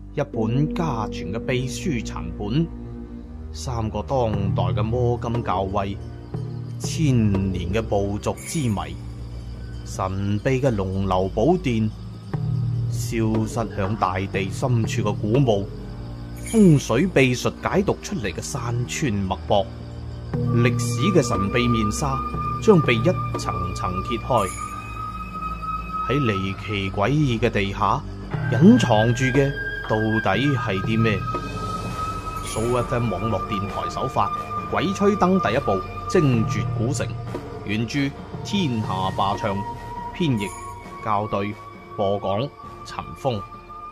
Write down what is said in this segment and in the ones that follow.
一本家傳嘅秘書殘本，三個當代嘅摸金校尉，千年嘅部族之謎，神秘嘅龍樓寶殿，消失響大地深處嘅古墓，風水秘術解讀出嚟嘅山川脈搏，歷史嘅神秘面紗將被一層層揭開。喺離奇詭異嘅地下隱藏住嘅到底係啲咩？SooFM 網絡電台首發《鬼吹燈》第一部《精絕古城》，原著天下霸唱，編譯校對，播講陳峰。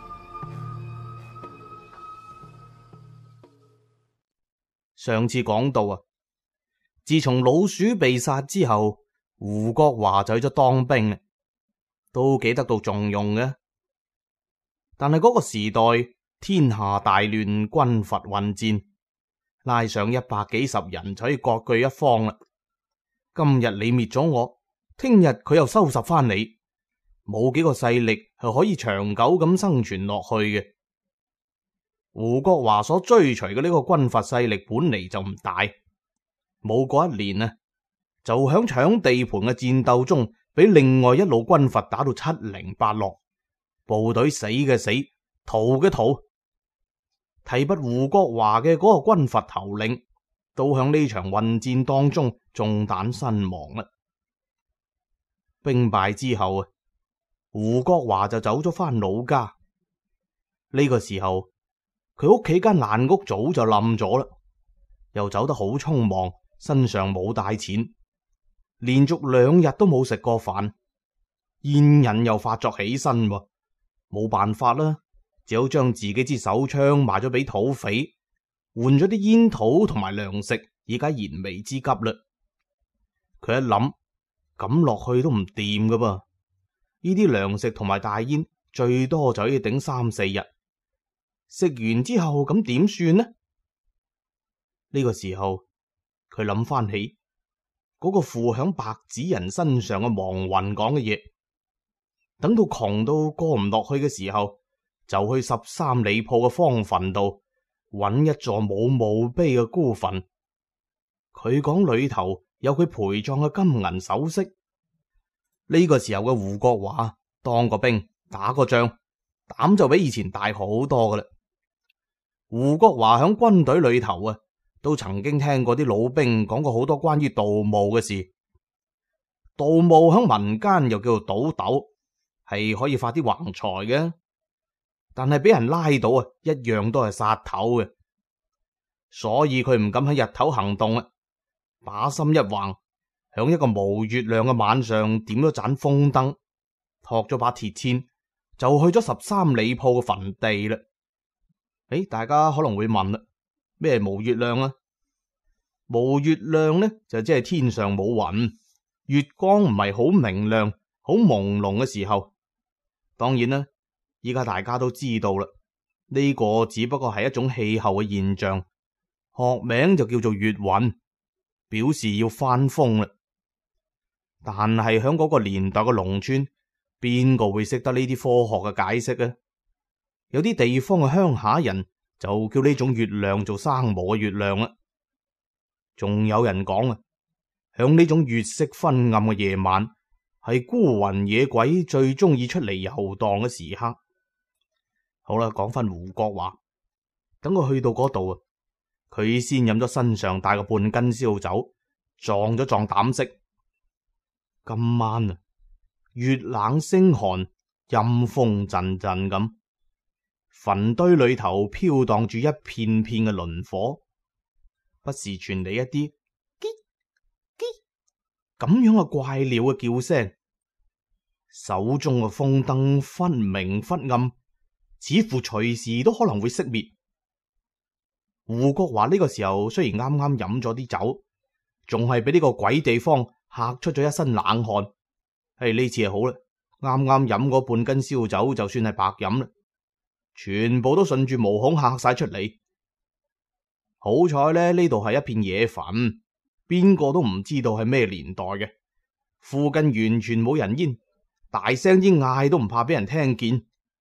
上次講到啊，自從老鼠被殺之後，胡國華就去咗當兵，都幾得到重用嘅。但係嗰個時代天下大亂，軍閥混戰，拉上100幾十人就可以割據一方啦。今日你滅咗我，聽日佢又收拾翻你，冇幾個勢力係可以長久咁生存落去嘅。胡國華所追隨嘅呢個軍閥勢力本嚟就唔大，冇過一年啊，就響搶地盤嘅戰鬥中，俾另外一路軍閥打到七零八落，部隊死嘅死，逃嘅逃。提拔胡國華嘅嗰個軍閥頭領，都響呢場混戰當中中彈身亡啦。兵敗之後啊，胡國華就走咗翻老家。呢個時候，佢屋企間爛屋早就冧咗啦，又走得好匆忙，身上冇帶錢，連續2日都冇食過飯，煙癮又發作起身喎，冇辦法啦，只好將自己支手槍賣咗俾土匪，換咗啲煙土同埋糧食，以解燃眉之急啦。佢一諗，咁落去都唔掂噶噃，呢啲糧食同埋大煙最多就可以頂3、4日。食完之後咁點算呢？呢個時候佢諗翻起嗰個附響白紙人身上嘅亡魂講嘅嘢，等到窮到過唔落去嘅時候，就去13里鋪嘅荒墳度揾一座冇墓碑嘅孤墳。佢講裏頭有佢陪葬嘅金銀首飾。呢個時候嘅胡國華當過兵，打過仗，膽就比以前大好多噶啦。胡國華響軍隊裏頭啊，都曾經聽過啲老兵講過好多關於盜墓嘅事。盜墓響民間又叫做賭斗，係可以發啲橫財嘅，但係俾人拉到啊，一樣都係殺頭嘅。所以佢唔敢喺日頭行動啊，把心一橫，響一個無月亮嘅晚上點咗盞風燈，托咗把鐵籤，就去咗13里鋪嘅墳地啦。大家可能會問啦，咩無月亮啊？無月亮呢，就即係天上冇雲，月光唔係好明亮，好朦朧嘅時候。當然啦，依家大家都知道啦，呢個只不過係一種氣候嘅現象，學名就叫做月暈，表示要翻風啦。但係響嗰個年代嘅農村，邊個會識得呢啲科學嘅解釋啊？有啲地方嘅鄉下人就叫呢種月亮做生毛嘅月亮啦。仲有人講啊，響呢種月色昏暗嘅夜晚，係孤魂野鬼最中意出嚟遊蕩嘅時刻。好啦，講翻胡國華，等佢去到嗰度啊，佢先飲咗身上帶嘅半斤燒酒，壯咗壯膽色。今晚啊，月冷星寒，陰風陣陣咁，墳堆裏頭飄蕩住一片片嘅磷火，不時傳嚟一啲嘰嘰咁樣嘅怪鳥嘅叫聲。手中嘅風燈忽明忽暗，似乎隨時都可能會熄滅。胡國華呢個時候雖然啱啱飲咗啲酒，仲係俾呢個鬼地方嚇出咗一身冷汗。呢次係好啦，啱啱飲嗰半斤燒酒就算係白飲啦，全部都順住毛孔嚇晒出嚟。好彩呢度係一片野墳，邊個都唔知道係咩年代嘅，附近完全冇人煙，大聲啲嗌都唔怕俾人聽見。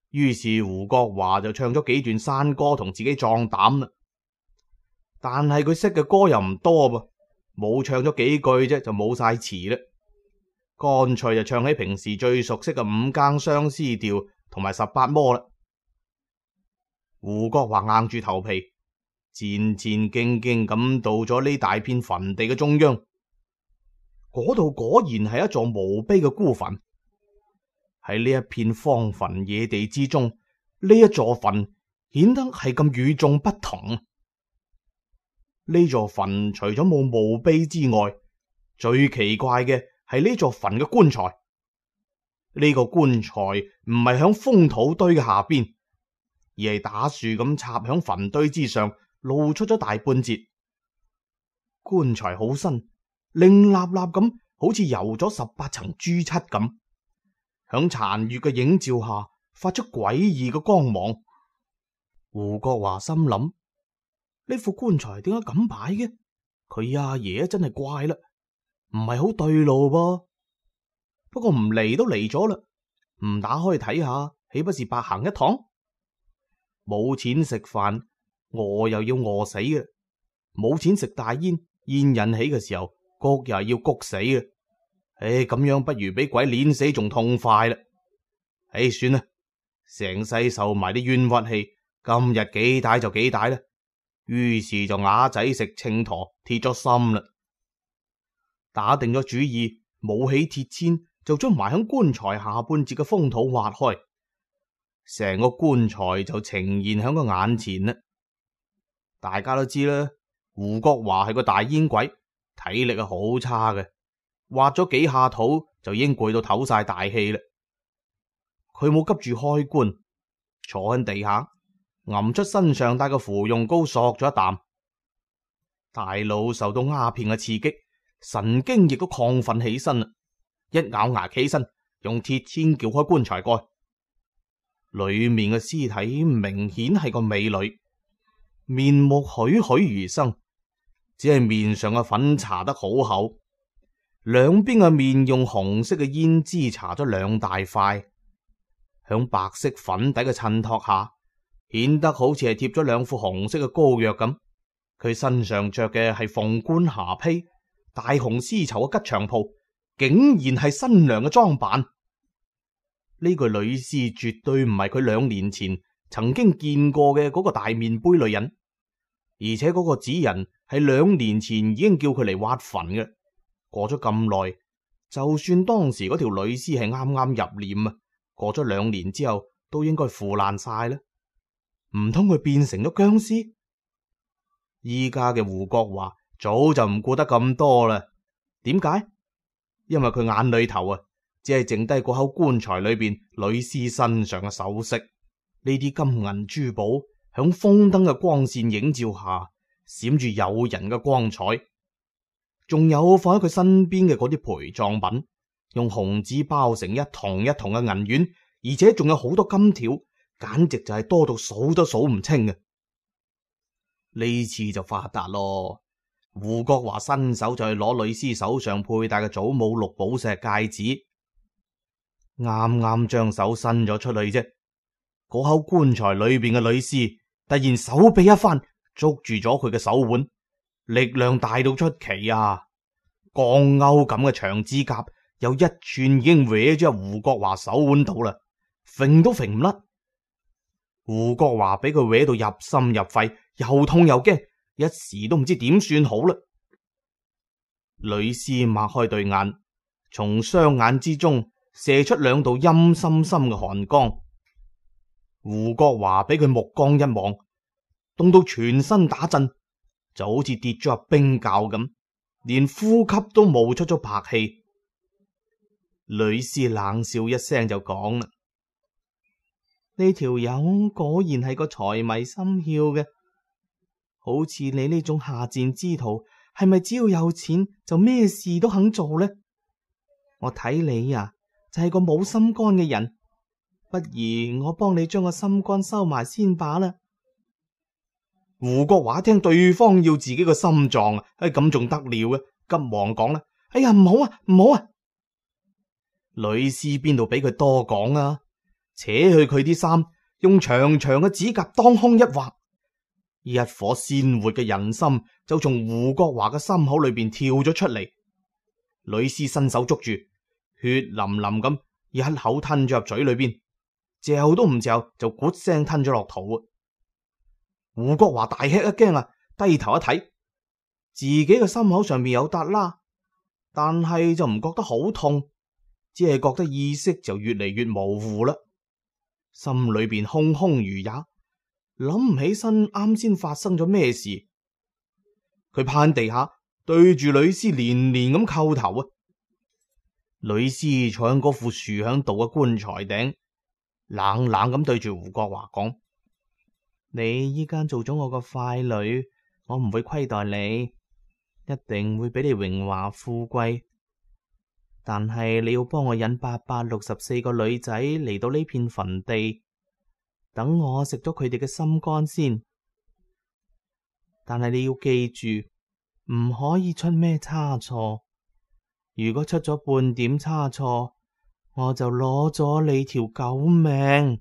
於是胡國華就唱咗幾段山歌同自己壯膽啦。但係佢識嘅歌又唔多噃，冇唱咗幾句啫就冇晒詞啦，乾脆就唱起平時最熟悉嘅五更相思調同埋18魔啦。胡國華硬住頭皮，戰戰兢兢咁到咗呢大片墳地嘅中央，嗰度果然係一座墓碑嘅孤墳。喺呢一片荒墳野地之中，呢一座墳顯得係咁與眾不同。呢座墳除咗冇墓碑之外，最奇怪嘅係呢座墳嘅棺材。呢個棺材唔係響封土堆嘅下邊，而係打豎咁插響墳堆之上，露出咗大半截。棺材好新，凌立立咁，好似油咗18層朱漆咁，響殘月嘅映照下發出詭異嘅光芒。胡國華心諗，呢副棺材點解咁擺嘅？佢阿爺真係怪啦，唔係好對路噃。不過唔嚟都嚟咗啦，唔打開睇下，豈不是白行一趟？冇錢食飯，餓又要餓死嘅；冇錢食大煙，煙引起嘅時候，焗又係要焗死嘅。咁樣不如俾鬼碾死仲痛快啦！算啦，成世受埋啲冤屈氣，今日幾大就幾大啦。於是就啞仔食秤砣，鐵咗心啦。打定咗主意，舞起鐵籤，就將埋響棺材下半截嘅封土挖開，成個棺材就呈現響個眼前啦。大家都知啦，胡國華係個大煙鬼，體力係好差嘅，挖咗幾下土就已經攰到唞晒大氣啦。佢冇急住開棺，坐喺地下，揞出身上帶嘅芙蓉膏，索咗一啖。大腦受到鴉片嘅刺激，神經亦都亢奮起身啦，一咬牙起身，用鐵籤撬開棺材蓋。裏面嘅屍體明顯係個美女，面目栩栩如生，只係面上嘅粉搽得好厚，兩邊嘅面用紅色嘅胭脂搽咗2大塊，響白色粉底嘅襯托下，顯得好似係貼咗2副紅色嘅膏藥咁。佢身上着嘅係鳳冠霞帔，大紅絲綢嘅吉祥袍，竟然係新娘嘅裝扮。呢個女屍絕對唔係佢2年前曾經見過嘅嗰個大面杯女人，而且嗰個紙人係2年前已經叫佢嚟挖墳嘅。過咗咁耐，就算當時嗰條女屍係啱啱入殮啊，過咗2年之後都應該腐爛晒啦。唔通佢變成咗僵屍？依家嘅胡國華早就唔顧得咁多啦。點解？因為佢眼裏頭啊，只係剩低嗰口棺材裏邊女屍身上嘅首飾，呢啲金銀珠寶響風燈嘅光線映照下，閃住誘人嘅光彩。仲有放喺佢身邊嘅嗰啲陪葬品，用紅紙包成一筒一筒嘅銀丸，而且仲有好多金條，簡直就係多到數都數唔清嘅。呢次就發達咯！胡國華伸手就去攞女屍手上佩戴嘅祖母綠寶石戒指，啱啱將手伸咗出去啫，嗰口棺材裏邊嘅女屍突然手臂一翻，捉住咗佢嘅手腕，力量大到出奇啊！鋼鈎咁嘅長指甲有1寸已經搲咗入胡國華手腕度啦，揈都揈唔甩。胡國華俾佢搲到入心入肺，又痛又驚，一時都唔知點算好啦。女屍擘開對眼，從雙眼之中射出2道陰森森嘅寒光。胡國華俾佢目光一望，凍到全身打震，就好似跌咗入冰窖咁，連呼吸都冒出咗白氣。女屍冷笑一聲就講啦：呢條友果然係個財迷心竅嘅，好似你呢種下賤之徒，係咪只要有錢就咩事都肯做呢？我睇你啊，就係個冇心肝嘅人，不如我幫你將個心肝收埋先罷啦。胡國華聽對方要自己個心臟，咁仲得了嘅，急忙講啦：哎呀，唔好啊，唔好啊！女屍邊度俾佢多講啊！ 扯去佢啲衫，用長長嘅指甲當胸一劃，一顆鮮活嘅人參就從胡國華嘅心口裏邊跳咗出嚟。女屍伸手捉住，血淋淋咁一口吞咗入嘴裏邊，嚼都唔嚼就咕聲吞咗落肚。胡國華大吃一驚啊，低頭一睇，自己嘅心口上面有笪啦，但係就唔覺得好痛，只係覺得意識就越嚟越模糊啦，心裏邊空空如也，諗唔起身啱先發生咗咩事。佢趴地下對住女屍連連咁叩頭啊！女屍坐喺嗰副豎響度嘅棺材頂，冷冷咁對住胡國華講：你依家做咗我個傀儡，我唔會虧待你，一定會俾你榮華富貴。但係你要幫我引864個女仔嚟到呢片墳地，等我食咗佢哋嘅心肝先。但係你要記住，唔可以出咩差錯。如果出咗半點差錯，我就攞咗你條狗命。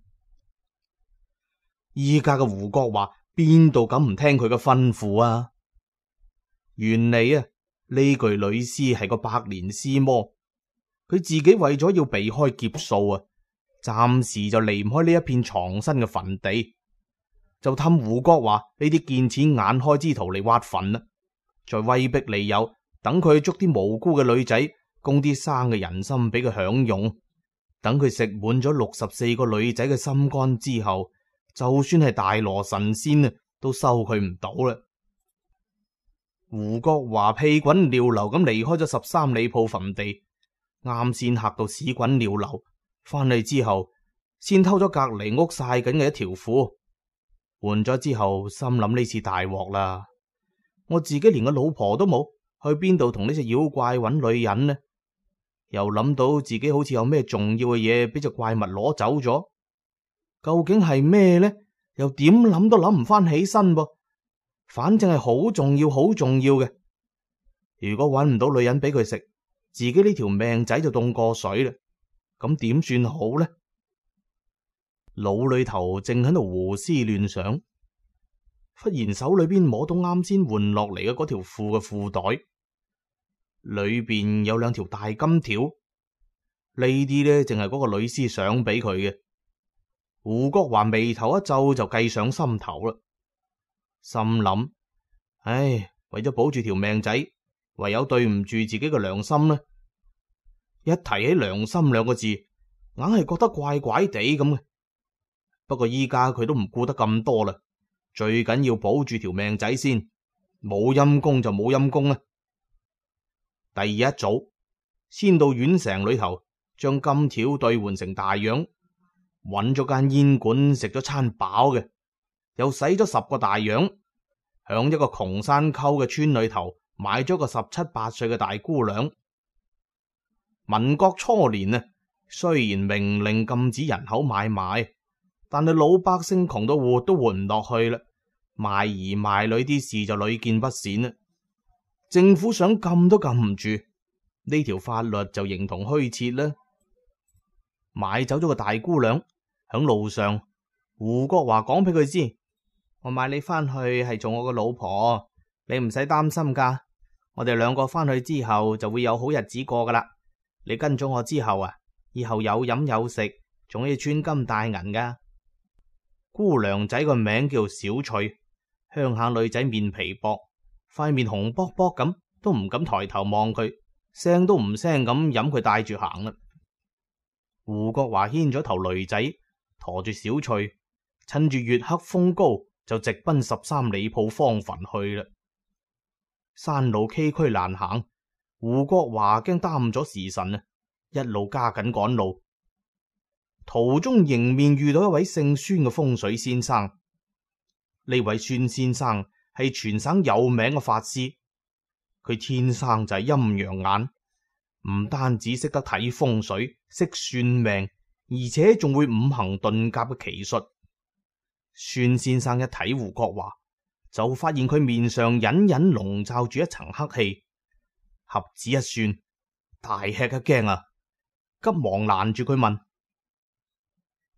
依家嘅胡國華邊度敢唔聽佢嘅吩咐啊？原嚟啊，呢具女屍係個百年屍魔，佢自己為咗要避開劫數啊，暫時就離唔開呢一片藏身嘅墳地，就氹胡國華呢啲見錢眼開之徒嚟挖墳啦，再威逼利誘，等佢捉啲無辜嘅女仔，供啲生嘅人參俾佢享用。等佢食滿咗64個女仔嘅心肝之後，就算係大羅神仙啊，都收佢唔到啦。胡國華屁滾尿流咁離開咗13里鋪墳地，啱先嚇到屎滾尿流，翻嚟之後先偷咗隔籬屋曬緊嘅一條褲，換咗之後心諗呢次大鑊啦，我自己連個老婆都冇，去邊度同呢隻妖怪揾女人呢？又諗到自己好似有咩重要嘅嘢俾隻怪物攞走咗，究竟係咩呢？又點諗都諗唔翻起身噃。反正係好重要好重要嘅，如果揾唔到女人俾佢食，自己呢條命仔就凍過水啦。咁點算好呢？腦裏頭正喺度胡思亂想，忽然手裏邊摸到啱先換落嚟嘅嗰條褲嘅褲袋，裏邊有2條大金條，呢啲呢淨係嗰個女屍想俾佢嘅。胡國華眉頭一皺就計上心頭啦，心諗：唉，為咗保住條命仔，唯有對唔住自己嘅良心啦。一提起良心2個字，硬係覺得怪怪地咁嘅。不過依家佢都唔顧得咁多啦，最緊要保住條命仔先，冇陰功就冇陰功啦。第二日一早，先到縣城裏頭，將金條兌換成大洋，揾咗間煙館食咗餐飽嘅，又使咗10個大洋，響一個窮山溝嘅村裏頭買咗個17、18歲嘅大姑娘。民國初年啊，雖然明令禁止人口買賣，但係老百姓窮到活都活唔落去啦，賣兒賣女啲事就屢見不鮮啦。政府想禁都禁唔住，呢條法律就形同虛設啦。買走咗個大姑娘，響路上，胡國華講俾佢知：我買你翻去係做我個老婆，你唔使擔心噶。我哋2個翻去之後就會有好日子過噶啦。你跟咗我之後啊，以後有飲有食，仲可以穿金戴銀噶。姑娘仔個名叫小翠，鄉下女仔面皮薄，塊面紅卜卜咁，都唔敢抬頭望佢，聲都唔聲咁飲佢帶住行啦。胡國華牽咗頭驢仔，馱住小翠，趁住月黑風高，就直奔13里鋪荒墳去啦。山路崎嶇難行，胡國華驚耽誤咗時辰啊，一路加緊趕路。途中迎面遇到一位姓孫嘅風水先生。呢位孫先生係全省有名嘅法師，佢天生就係陰陽眼，唔單止識得睇風水，識算命，而且仲會5行遁甲嘅奇術。孫先生一睇胡國華，就發現佢面上隱隱籠罩住一層黑氣，合指一算，大吃一驚啊，急忙攔住佢問：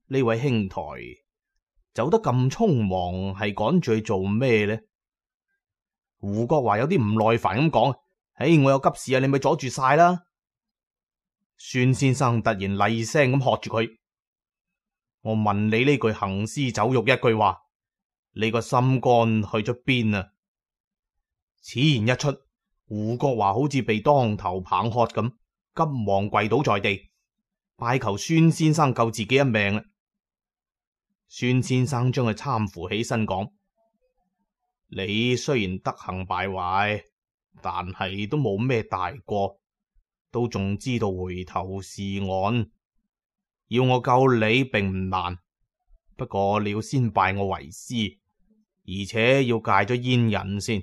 呢位兄台走得咁匆忙，係趕住去做咩呢？胡國華有啲唔耐煩咁講：我有急事啊，你咪阻住晒啦！孫先生突然厲聲咁喝住佢：我問你呢句行屍走肉一句話，你個心肝去咗邊啊？此言一出，胡國華好似被當頭棒喝咁，急忙跪倒在地，拜求孫先生救自己一命。孫先生將佢攙扶起身講：你雖然德行敗壞，但係都冇咩大過，都仲知道回頭是岸。要我救你並唔難，不過你要先拜我為師，而且要戒咗煙癮先。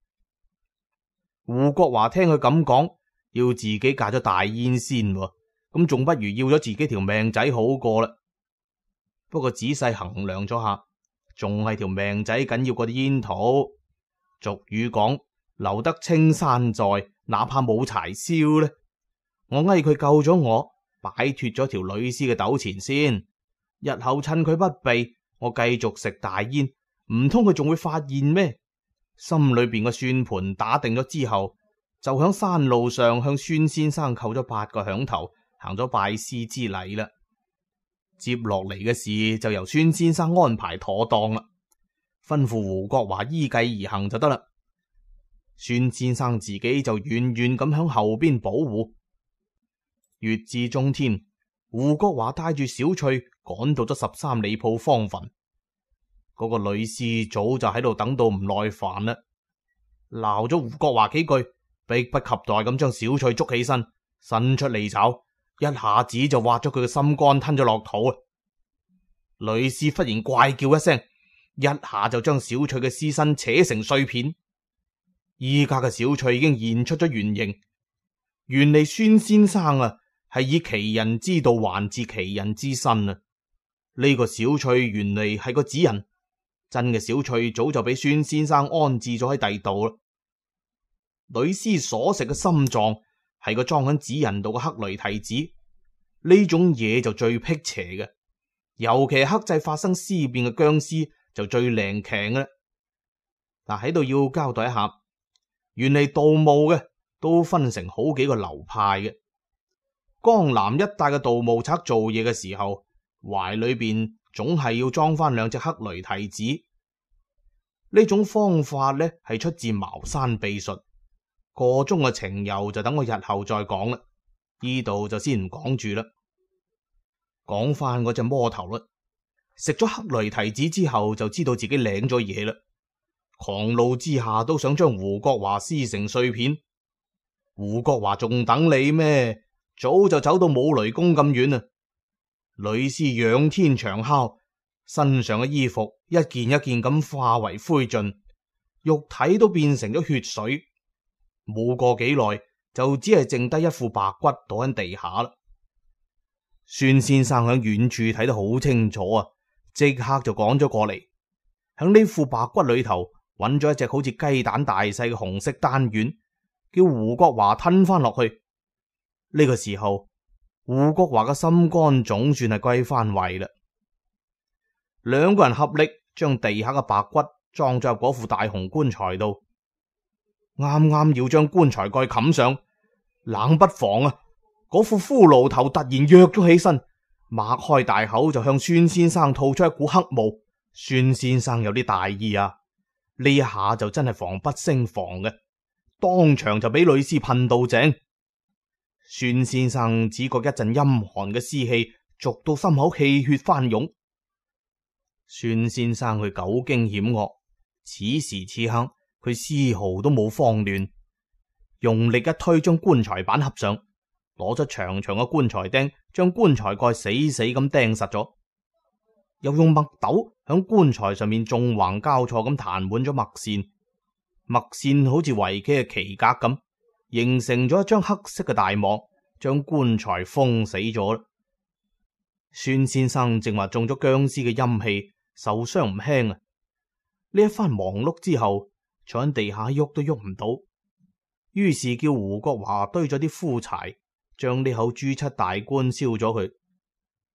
胡國華聽佢咁講，要自己戒咗大煙先，咁仲不如要咗自己條命仔好過啦。不過仔細衡量咗下，仲係條命仔緊要過啲煙土。俗語講：留得青山在，哪怕冇柴燒呢。我嗌佢救咗我，擺脫咗條女屍嘅糾纏先。日後趁佢不備，我繼續食大煙，唔通佢仲會發現咩？心裏邊嘅算盤打定咗之後，就響山路上向孫先生叩咗8個響頭，行咗拜師之禮啦。接落嚟嘅事就由孫先生安排妥當啦，吩咐胡國華依計而行就得啦。孫先生自己就遠遠咁響後邊保護。月至中天，胡國華帶住小翠趕到咗13里鋪荒墳。嗰個女屍早就喺度等到唔耐煩啦，鬧咗胡國華幾句，迫不及待咁將小翠捉起身，伸出利爪，一下子就挖咗佢嘅心肝吞咗落肚。女屍忽然怪叫一聲，一下就將小翠嘅屍身扯成碎片。依家嘅小翠已經現出咗原形，原嚟孫先生啊係以其人之道還治其人之身啊！呢個小翠原嚟係個紙人，真嘅小翠早就俾孫先生安置咗喺第度啦。女屍所食嘅心臟係個裝喺紙人度嘅黑雷提子，呢種嘢就最辟邪嘅，尤其係克制發生屍變嘅僵屍就最靈強嘅。嗱，喺度要交代一下，原嚟盜墓嘅都分成好幾個流派嘅。江南一帶嘅盜墓賊做嘢嘅時候，懷裏邊總係要裝翻2隻黑雷提子。呢種方法呢係出自茅山秘術，個中嘅情由就等我日後再講啦。呢度就先唔講住啦。講翻嗰隻魔頭啦，食咗黑雷提子之後就知道自己領咗嘢啦，狂怒之下都想將胡國華撕成碎片。胡國華仲等你咩？早就走到武雷宮咁遠啦。女屍仰天長哮，身上嘅衣服一件一件咁化為灰燼，肉體都變成咗血水。冇過幾耐，就只係剩低一副白骨倒喺地下啦。孫先生喺遠處睇得好清楚啊，即刻就趕咗過嚟，喺呢副白骨裏頭揾咗一隻好似雞蛋大細嘅紅色丹丸，叫胡國華吞翻落去。呢個時候，胡國華嘅心肝總算係歸翻位啦。2個人合力將地下嘅白骨裝咗入嗰副大紅棺材度，啱啱要將棺材蓋冚上，冷不防啊，嗰副骷髏頭突然躍咗起身，擘開大口就向孫先生吐出一股黑霧。孫先生有啲大意啊，呢一下就真係防不勝防嘅，當場就俾女屍噴到井。孫先生只覺一陣陰寒嘅屍氣逐到心口，氣血翻湧。孫先生佢久經險惡，此時此刻佢絲毫都冇慌亂，用力一推將棺材板合上，攞出長長嘅棺材釘將棺材蓋死死咁釘實咗，又用墨斗響棺材上面縱橫交錯咁彈滿咗墨線，墨線好似圍棋嘅棋格咁，形成咗一張黑色嘅大網，將棺材封死咗啦。孫先生正話中咗僵屍嘅陰氣，受傷唔輕啊！呢一番忙碌之後，坐喺地下喐都喐唔到，於是叫胡國華堆咗啲枯柴，將呢口朱漆大棺燒咗佢。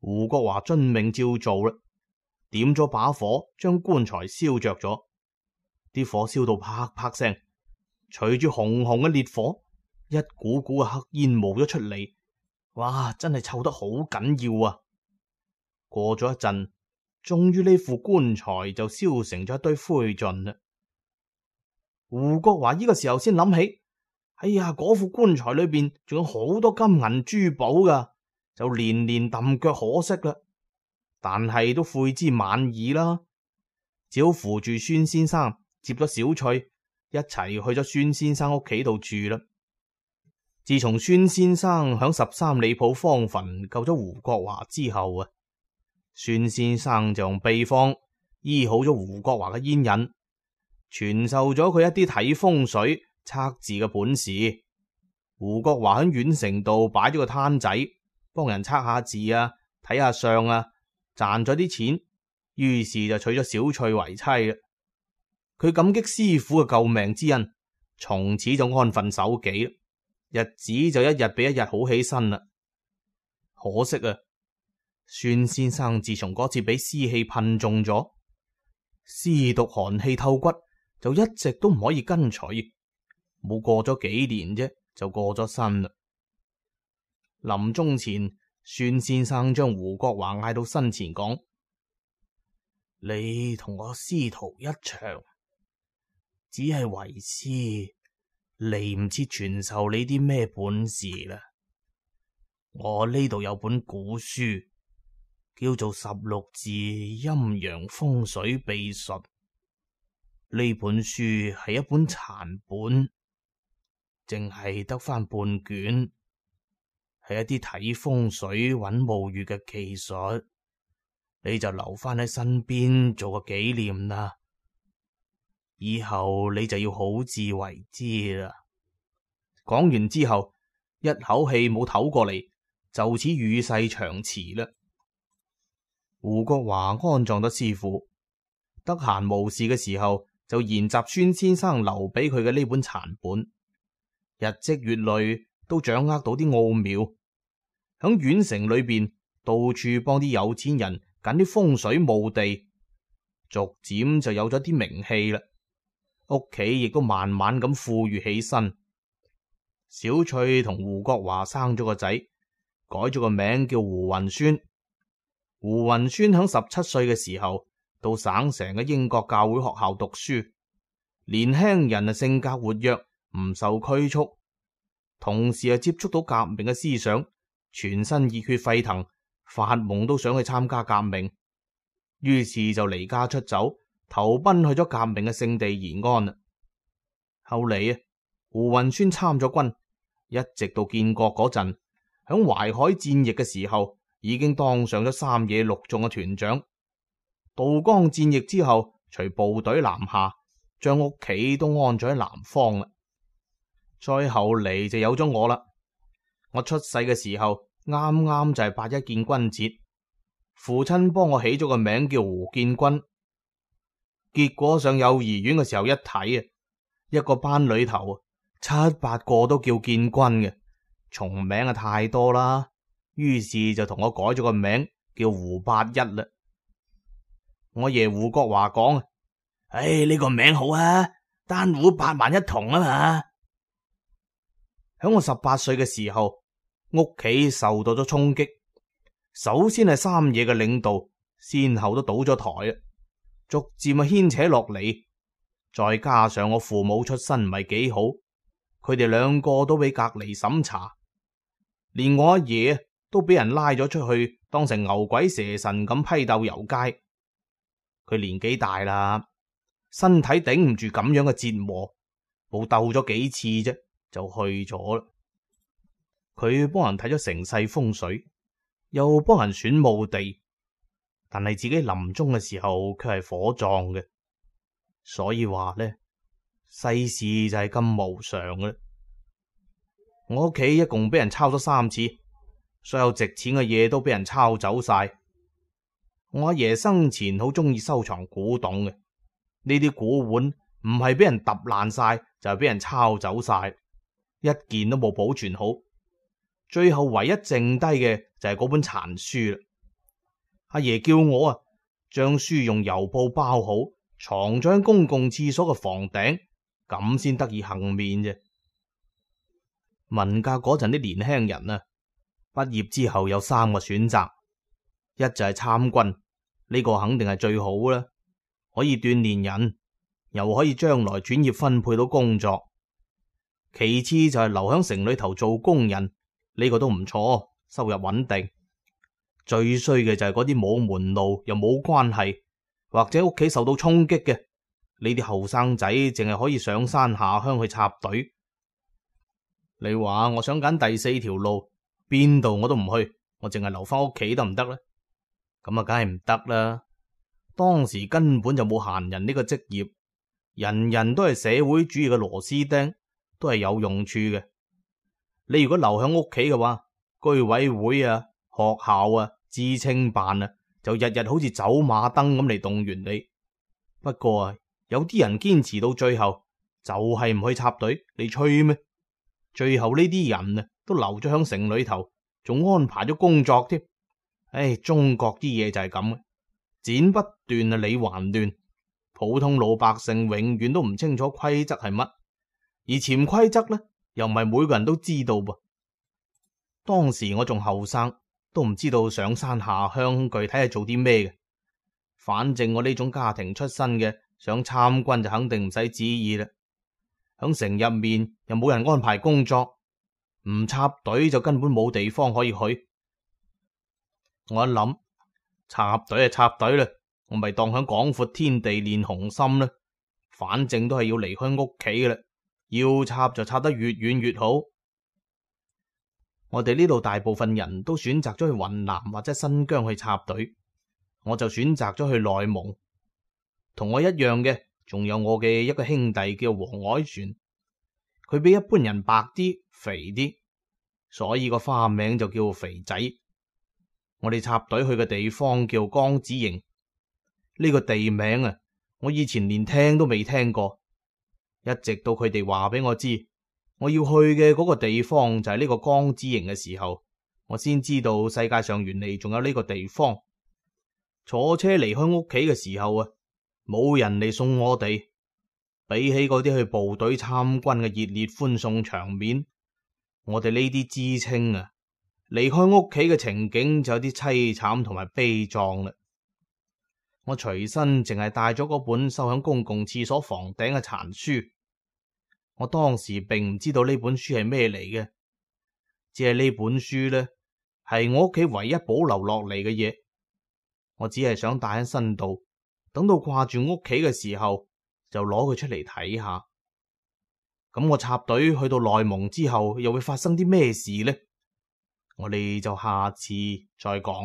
胡國華遵命照做啦，點咗把火將棺材燒着咗，啲火燒到啪啪聲，隨住紅紅嘅烈火，一股股嘅黑煙冒咗出嚟，哇，真係臭得好緊要啊！過咗一陣，終於呢副棺材就燒成咗一堆灰燼啦。胡國華呢個時候先諗起，哎呀，嗰副棺材裏邊仲有好多金銀珠寶噶，就連連揼腳可惜啦。但係都悔之晚矣啦，只好扶住孫先生，接咗小翠一齊去咗孫先生屋企度住啦。自從孫先生響13里鋪荒墳救咗胡國華之後啊，孫先生就用秘方醫好咗胡國華嘅煙癮，傳授咗佢一啲睇風水測字嘅本事。胡國華喺縣城度擺咗個攤仔，幫人測下字啊，睇下相啊，賺咗啲錢，於是就娶咗小翠為妻啦。佢感激師傅嘅救命之恩，從此就安分守己，日子就一日比一日好起身啦。可惜啊，孫先生自從嗰次俾屍氣噴中咗，屍毒寒氣透骨，就一直都唔可以根除，冇過咗幾年啫，就過咗身啦。臨終前，孫先生將胡國華嗌到身前講：你同我師徒一場，只係為師嚟唔切傳授你啲咩本事啦。我呢度有本古書，叫做《16字陰陽風水秘術》。呢本書係一本殘本，淨係得翻半卷，係一啲睇風水揾墓穴嘅技術，你就留翻喺身邊做個紀念啦。以後你就要好自為之啦。講完之後，一口氣冇唞過嚟，就此與世長辭啦。胡國華安葬咗師傅，得閒無事嘅時候就研習孫先生留俾佢嘅呢本殘本，日積月累都掌握到啲奧妙。響縣城裏邊到處幫啲有錢人揀啲風水墓地，逐漸就有咗啲名氣啦。屋企亦都慢慢咁富裕起身。小翠同胡國華生咗個仔，改咗個名叫胡雲孫。胡雲孫響17歲嘅時候到省城嘅英國教會學校讀書。年輕人性格活躍，唔受拘束，同時接觸到革命嘅思想，全身熱血沸騰，發夢都想去參加革命。於是就離家出走，投奔去咗革命嘅聖地延安啦。後嚟胡雲孫參咗軍，一直到建國嗰陣，響淮海戰役嘅時候已經當上咗3野6縱嘅團長。渡江戰役之後，隨部隊南下，將屋企都安咗喺南方啦。再後嚟就有咗我啦。我出世嘅時候啱啱就係8.1建軍節，父親幫我起咗個名叫胡建軍。結果上幼兒園嘅時候一睇啊，一個班裏頭7、8個都叫建軍嘅，重名啊太多啦。於是就同我改咗個名叫胡81啦。我爺胡國華講：呢個名好啊，丹胡8萬1同啊嘛。響我18歲嘅時候，屋企受到咗衝擊，首先係3野嘅領導先後都倒咗台啊，逐漸牽扯落嚟。再加上我父母出身唔係幾好，佢哋2個都俾隔離審查，連我阿爺都俾人拉咗出去，當成牛鬼蛇神咁批鬥遊街。佢年紀大啦，身體頂唔住咁樣嘅折磨，冇鬥咗幾次啫，就去咗啦。佢幫人睇咗城勢風水，又幫人選墓地，但係自己臨終嘅時候卻係火葬嘅。所以話呢，世事就係咁無常嘅。我屋企一共俾人抄咗3次，所有值錢嘅嘢都俾人抄走晒。我阿爺生前好中意收藏古董嘅，呢啲古玩唔係俾人揼爛晒，就係俾人抄走晒，一件都冇保存好。最後唯一剩低嘅就係嗰本殘書啦。 阿爺叫我啊，將書用郵布包好，藏咗喺公共廁所嘅房頂，咁先得以幸免啫。文革嗰陣啲年輕人啊，畢業之後有3個選擇，一就係參軍，呢個肯定係最好啦，可以鍛煉人，又可以將來轉業分配到工作。其次就係留喺城裏頭做工人，呢個都唔錯，收入穩定。最衰嘅就係嗰啲冇門路又冇關係，或者屋企受到衝擊嘅呢啲後生仔，淨係可以上山下鄉去插隊。你話我想揀第4條路，邊度我都唔去，我淨係留翻屋企得唔得呢？咁啊，梗係唔得啦。當時根本就冇閒人呢個職業，人人都係社會主義嘅螺絲釘，都係有用處嘅。你如果留喺屋企嘅話，居委會啊、學校啊、知青辦啊，就日日好似走馬燈咁嚟動員你。不過啊，有啲人堅持到最後，就係唔去插隊，你吹咩？最後呢啲人啊，都留咗響城裏頭，仲安排咗工作添。唉，中國啲嘢就係咁嘅，剪不斷啊，理還亂。普通老百姓永遠都唔清楚規則係乜，而潛規則呢，又唔係每個人都知道噃。當時我仲後生，都唔知道上山下鄉具體係做啲咩嘅。反正我呢種家庭出身嘅，想參軍就肯定唔使旨意啦。響城入面又冇人安排工作，唔插隊就根本冇地方可以去。我一諗，插隊就插隊啦，我咪當響廣闊天地練雄心啦。反正都係要離開屋企嘅啦，要插就插得越遠越好。我哋呢度大部分人都選擇咗去雲南或者新疆去插隊，我就選擇咗去內蒙。同我一樣嘅，仲有我嘅一個兄弟叫黃凱旋，佢比一般人白啲、肥啲，所以個花名就叫肥仔。我哋插隊去嘅地方叫江子營，呢個地名啊，我以前連聽都未聽過，一直到佢哋話俾我知我要去嘅嗰個地方就係呢個江子營嘅時候，我先知道世界上原嚟仲有呢個地方。坐車離開屋企嘅時候啊，冇人嚟送我哋，比起嗰啲去部隊參軍嘅熱烈歡送場面，我哋呢啲知青啊，離開屋企嘅情景就有啲淒慘同埋悲壯啦。我隨身淨係帶咗嗰本收響公共廁所房頂嘅殘書，我當時並唔知道呢本書係咩嚟嘅，只係呢本書呢，係我屋企唯一保留落嚟嘅嘢。我只係想帶喺身度，等到掛住屋企嘅時候就攞佢出嚟睇下。咁我插隊去到內蒙之後，又會發生啲咩事呢？我哋就下次再講。